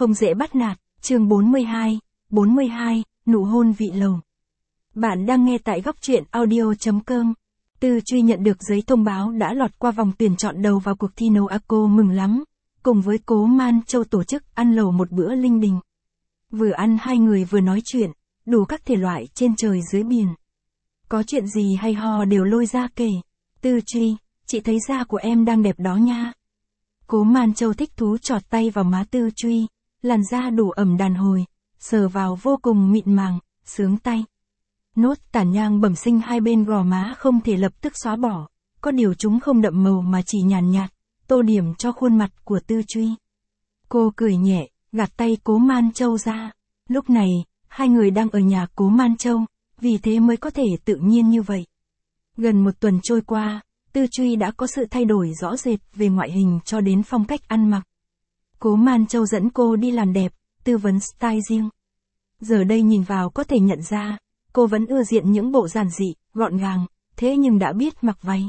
không dễ bắt nạt, chương 42, nụ hôn vị lầu. Bạn đang nghe tại góc truyện audio.com. Tư Truy nhận được giấy thông báo đã lọt qua vòng tuyển chọn đầu vào cuộc thi nấu ăn, cô mừng lắm, cùng với Cố Man Châu tổ chức ăn lẩu một bữa linh đình. Vừa ăn hai người vừa nói chuyện, đủ các thể loại trên trời dưới biển. Có chuyện gì hay ho đều lôi ra kể. Tư Truy, chị thấy da của em đang đẹp đó nha. Cố Man Châu thích thú chọt tay vào má Tư Truy, làn da đủ ẩm đàn hồi, sờ vào vô cùng mịn màng, sướng tay. Nốt tàn nhang bẩm sinh hai bên gò má không thể lập tức xóa bỏ, có điều chúng không đậm màu mà chỉ nhàn nhạt, tô điểm cho khuôn mặt của Tư Truy. Cô cười nhẹ, gạt tay Cố Man Châu ra. Lúc này, hai người đang ở nhà Cố Man Châu, vì thế mới có thể tự nhiên như vậy. Gần một tuần trôi qua, Tư Truy đã có sự thay đổi rõ rệt về ngoại hình cho đến phong cách ăn mặc. Cố Man Châu dẫn cô đi làm đẹp, tư vấn style riêng. Giờ đây nhìn vào có thể nhận ra, cô vẫn ưa diện những bộ giản dị, gọn gàng, thế nhưng đã biết mặc váy.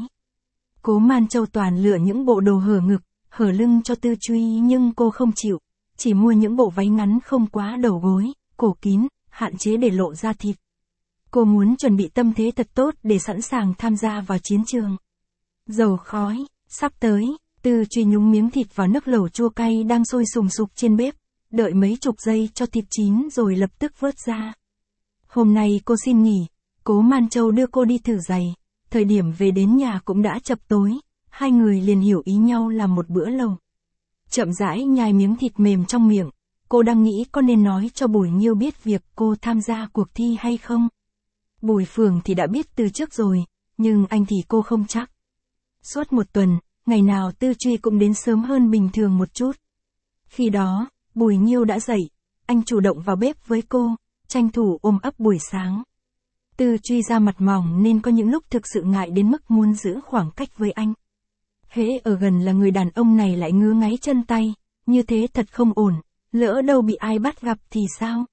Cố Man Châu toàn lựa những bộ đồ hở ngực, hở lưng cho Tư Truy nhưng cô không chịu, chỉ mua những bộ váy ngắn không quá đầu gối, cổ kín, hạn chế để lộ ra thịt. Cô muốn chuẩn bị tâm thế thật tốt để sẵn sàng tham gia vào chiến trường. Dầu khói, sắp tới, Tư Truy nhúng miếng thịt vào nước lẩu chua cay đang sôi sùng sục trên bếp, đợi mấy chục giây cho thịt chín rồi lập tức vớt ra. Hôm nay cô xin nghỉ, Cố Man Châu đưa cô đi thử giày, thời điểm về đến nhà cũng đã chập tối, hai người liền hiểu ý nhau làm một bữa lẩu. Chậm rãi nhai miếng thịt mềm trong miệng, cô đang nghĩ có nên nói cho Bùi Nghiêu biết việc cô tham gia cuộc thi hay không. Bùi Phường thì đã biết từ trước rồi, nhưng anh thì cô không chắc. Suốt một tuần, ngày nào Tư Truy cũng đến sớm hơn bình thường một chút. Khi đó, Bùi Nghiêu đã dậy, anh chủ động vào bếp với cô, tranh thủ ôm ấp buổi sáng. Tư Truy da mặt mỏng nên có những lúc thực sự ngại đến mức muốn giữ khoảng cách với anh. Hễ ở gần là người đàn ông này lại ngứa ngáy chân tay, như thế thật không ổn, lỡ đâu bị ai bắt gặp thì sao?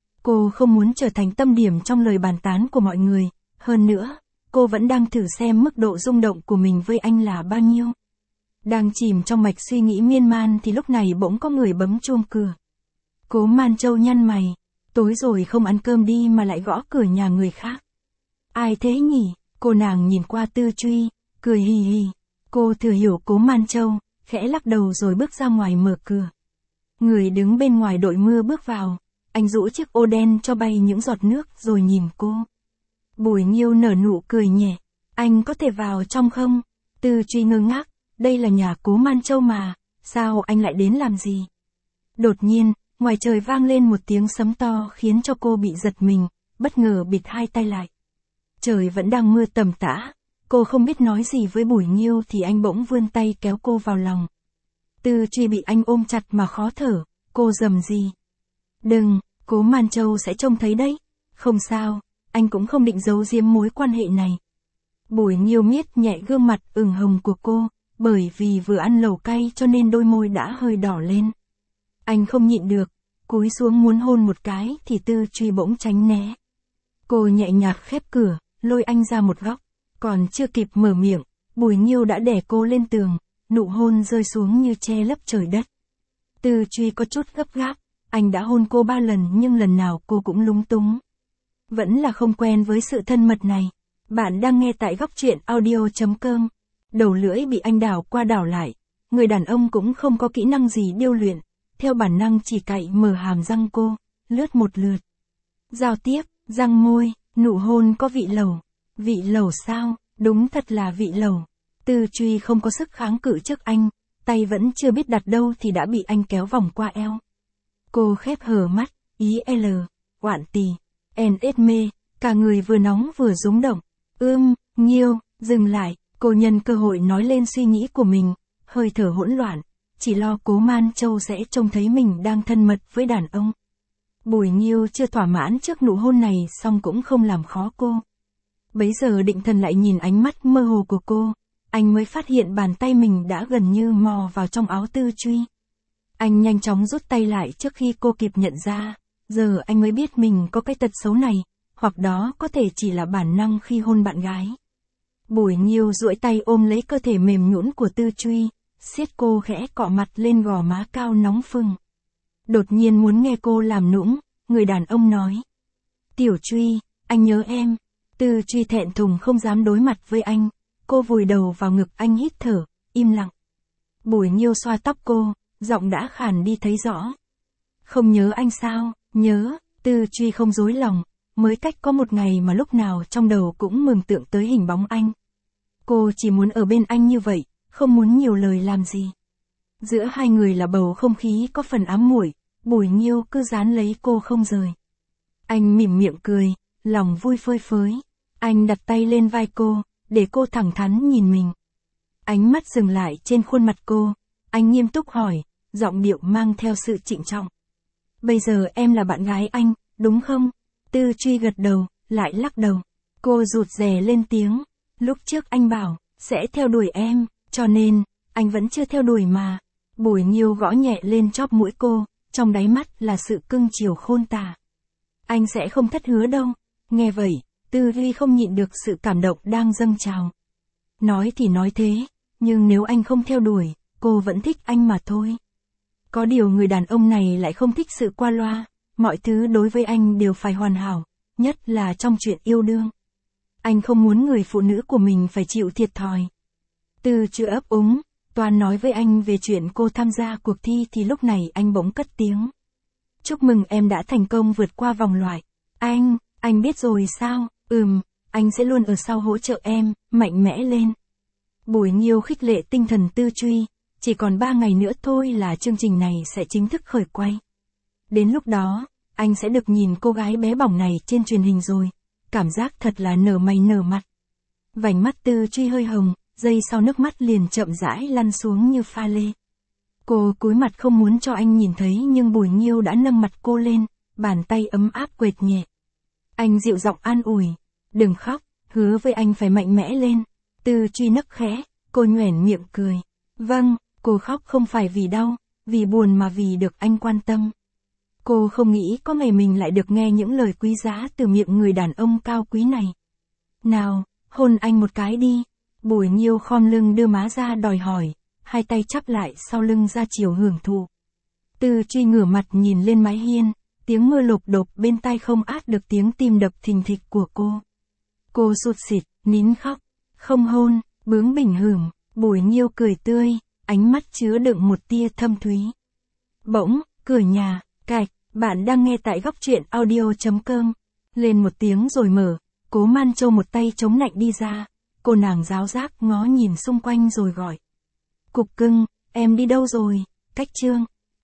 Cô không muốn trở thành tâm điểm trong lời bàn tán của mọi người, hơn nữa, cô vẫn đang thử xem mức độ rung động của mình với anh là bao nhiêu. Đang chìm trong mạch suy nghĩ miên man thì lúc này bỗng có người bấm chuông cửa. Cố Man Châu nhăn mày, tối rồi không ăn cơm đi mà lại gõ cửa nhà người khác. Ai thế nhỉ? Cô nàng nhìn qua Tư Truy, cười hì hì. Cô thừa hiểu Cố Man Châu, khẽ lắc đầu rồi bước ra ngoài mở cửa. Người đứng bên ngoài đội mưa bước vào, anh rũ chiếc ô đen cho bay những giọt nước rồi nhìn cô. Bùi Nghiêu nở nụ cười nhẹ, anh có thể vào trong không? Tư Truy ngơ ngác, đây là nhà Cố Man Châu mà, sao anh lại đến làm gì? Đột nhiên, ngoài trời vang lên một tiếng sấm to khiến cho cô bị giật mình, bất ngờ bịt hai tay lại. Trời vẫn đang mưa tầm tã, cô không biết nói gì với Bùi Nghiêu thì anh bỗng vươn tay kéo cô vào lòng. Tư Truy bị anh ôm chặt mà khó thở, cô rầm gì. Đừng, Cố Man Châu sẽ trông thấy đấy. Không sao, anh cũng không định giấu giếm mối quan hệ này. Bùi Nghiêu miết nhẹ gương mặt ửng hồng của cô, bởi vì vừa ăn lẩu cay cho nên đôi môi đã hơi đỏ lên. Anh không nhịn được, cúi xuống muốn hôn một cái thì Tư Truy bỗng tránh né. Cô nhẹ nhàng khép cửa, lôi anh ra một góc, còn chưa kịp mở miệng, Bùi Nghiêu đã đè cô lên tường, nụ hôn rơi xuống như che lấp trời đất. Tư Truy có chút gấp gáp, anh đã hôn cô 3 lần nhưng lần nào cô cũng lúng túng. Vẫn là không quen với sự thân mật này. Bạn đang nghe tại góc truyện audio.com. Đầu lưỡi bị anh đảo qua đảo lại, người đàn ông cũng không có kỹ năng gì điêu luyện, theo bản năng chỉ cạy mở hàm răng cô, lướt một lượt. Giao tiếp, răng môi, nụ hôn có vị lẩu. Vị lẩu sao? Đúng thật là vị lẩu. Tư Truy không có sức kháng cự trước anh, tay vẫn chưa biết đặt đâu thì đã bị anh kéo vòng qua eo. Cô khép hờ mắt, ý L, oạn tì, NS mê, cả người vừa nóng vừa rúng động. Nghiêu, dừng lại, cô nhân cơ hội nói lên suy nghĩ của mình, hơi thở hỗn loạn, chỉ lo Cố Man Châu sẽ trông thấy mình đang thân mật với đàn ông. Bùi Nghiêu chưa thỏa mãn trước nụ hôn này xong cũng không làm khó cô. Bấy giờ định thần lại nhìn ánh mắt mơ hồ của cô, anh mới phát hiện bàn tay mình đã gần như mò vào trong áo Tư Truy. Anh nhanh chóng rút tay lại trước khi cô kịp nhận ra, giờ anh mới biết mình có cái tật xấu này, hoặc đó có thể chỉ là bản năng khi hôn bạn gái. Bùi Nghiêu duỗi tay ôm lấy cơ thể mềm nhũn của Tư Truy, siết cô khẽ cọ mặt lên gò má cao nóng phừng. Đột nhiên muốn nghe cô làm nũng, người đàn ông nói. Tiểu Truy, anh nhớ em. Tư Truy thẹn thùng không dám đối mặt với anh. Cô vùi đầu vào ngực anh hít thở, im lặng. Bùi Nhiêu xoa tóc cô, giọng đã khàn đi thấy rõ. Không nhớ anh sao? Nhớ. Tư Truy không dối lòng, mới cách có một ngày mà lúc nào trong đầu cũng mường tượng tới hình bóng anh. Cô chỉ muốn ở bên anh như vậy, không muốn nhiều lời làm gì. Giữa hai người là bầu không khí có phần ám muội, Bùi Nhiêu cứ dán lấy cô không rời. Anh mỉm miệng cười, lòng vui phơi phới. Anh đặt tay lên vai cô, để cô thẳng thắn nhìn mình. Ánh mắt dừng lại trên khuôn mặt cô, anh nghiêm túc hỏi, giọng điệu mang theo sự trịnh trọng. Bây giờ em là bạn gái anh, đúng không? Tư Truy gật đầu, lại lắc đầu. Cô rụt rè lên tiếng. Lúc trước anh bảo, sẽ theo đuổi em, cho nên, anh vẫn chưa theo đuổi mà. Bùi Nhiêu gõ nhẹ lên chóp mũi cô, trong đáy mắt là sự cưng chiều khôn tả. Anh sẽ không thất hứa đâu. Nghe vậy, Tư Ly không nhịn được sự cảm động đang dâng trào. Nói thì nói thế, nhưng nếu anh không theo đuổi, cô vẫn thích anh mà thôi. Có điều người đàn ông này lại không thích sự qua loa, mọi thứ đối với anh đều phải hoàn hảo, nhất là trong chuyện yêu đương. Anh không muốn người phụ nữ của mình phải chịu thiệt thòi. Tư chưa ấp úng, toàn nói với anh về chuyện cô tham gia cuộc thi thì lúc này anh bỗng cất tiếng. Chúc mừng em đã thành công vượt qua vòng loại. Anh biết rồi sao? Anh sẽ luôn ở sau hỗ trợ em, mạnh mẽ lên. Bùi Nhiêu khích lệ tinh thần Tư Truy, chỉ còn 3 ngày nữa thôi là chương trình này sẽ chính thức khởi quay. Đến lúc đó, anh sẽ được nhìn cô gái bé bỏng này trên truyền hình rồi. Cảm giác thật là nở mày nở mặt. Vành mắt Tư Truy hơi hồng, giây sau nước mắt liền chậm rãi lăn xuống như pha lê. Cô cúi mặt không muốn cho anh nhìn thấy nhưng Bùi Nhiêu đã nâng mặt cô lên, bàn tay ấm áp quệt nhẹ. Anh dịu giọng an ủi, đừng khóc, hứa với anh phải mạnh mẽ lên. Tư Truy nấc khẽ, cô nhoẻn miệng cười. Vâng, cô khóc không phải vì đau, vì buồn mà vì được anh quan tâm. Cô không nghĩ có ngày mình lại được nghe những lời quý giá từ miệng người đàn ông cao quý này. Nào, hôn anh một cái đi. Bùi Nhiêu khom lưng đưa má ra đòi hỏi, hai tay chắp lại sau lưng ra chiều hưởng thụ. Tư Truy ngửa mặt nhìn lên mái hiên, tiếng mưa lộp độp bên tai không át được tiếng tim đập thình thịch của cô. Cô sụt sịt, nín khóc, không hôn, bướng bỉnh hửm. Bùi Nhiêu cười tươi, ánh mắt chứa đựng một tia thâm thúy. Bỗng, cửa nhà, cạch, bạn đang nghe tại góc truyện audio.com. Lên một tiếng rồi mở, Cố Man Châu một tay chống nạnh đi ra. Cô nàng giáo giác ngó nhìn xung quanh rồi gọi. Cục cưng, em đi đâu rồi? Cách Trương.